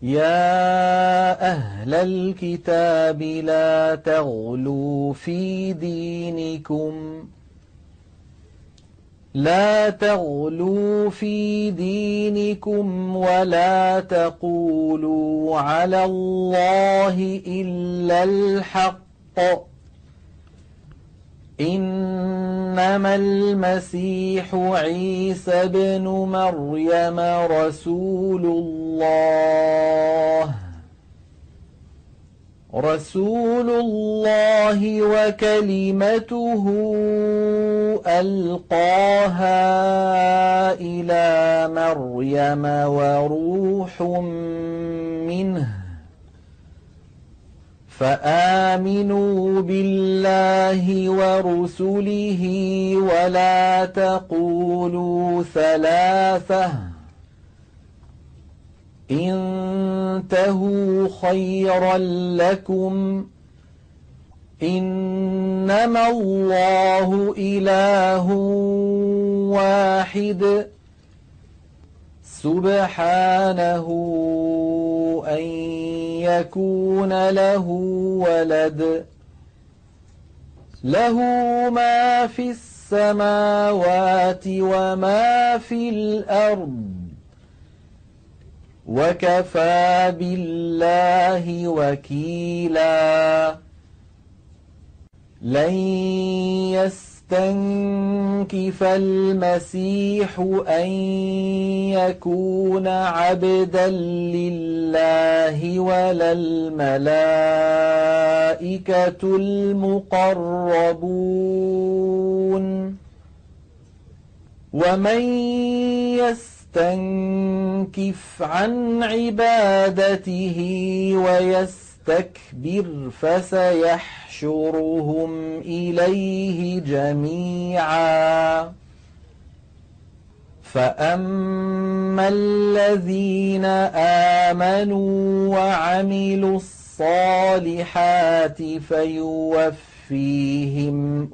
يا أهل الكتاب لا تغلوا في دينكم ولا تقولوا على الله إلا الحق، إنما المسيح عيسى بن مريم رسول الله وكلمته ألقاها إلى مريم وروح منه، فآمنوا بالله ورسله ولا تقولوا ثلاثة، انتهوا خيرا لكم، إنما الله إله واحد سبحانه أن يكون له ولد، له ما في السماوات وما في الأرض، وكفى بالله وكيلا. لن يستنكف المسيح أن يكون عبدا لله ولا الملائكة المقربون، ومن يستنكف عن عبادته ويستكبر فسيحشرهم إليه جميعا. فأما الذين آمنوا وعملوا الصالحات فيوفيهم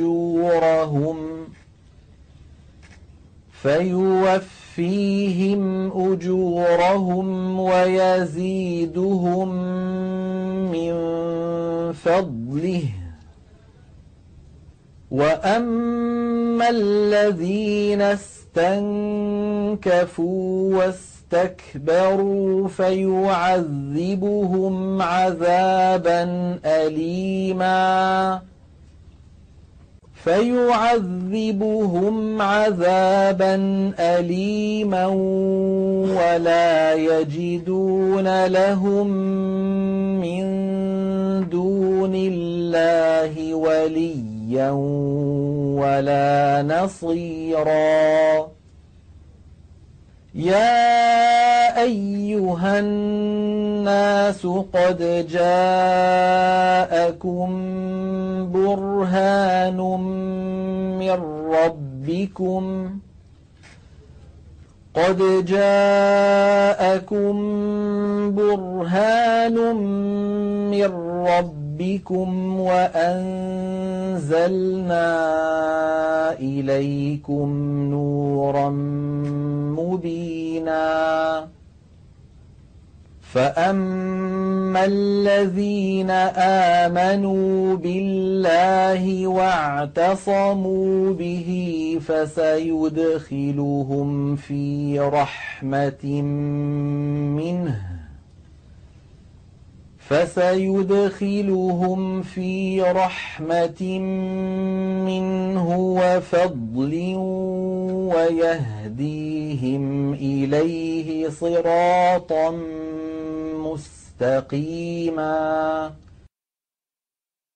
أجورهم ويزيدهم من فضله. وأما الذين استنكفوا واستكبروا فيعذبهم عذابا أليما ولا يجدون لهم من دون الله وليا ولا نصيرا. يا أيها الناس قد جاءكم برهان من ربكم وأنزلنا إليكم نورا مبينا. فأما الذين آمنوا بالله واعتصموا به فسيدخلهم في رحمة منه وفضل ويهديهم إليه صراطا مستقيما.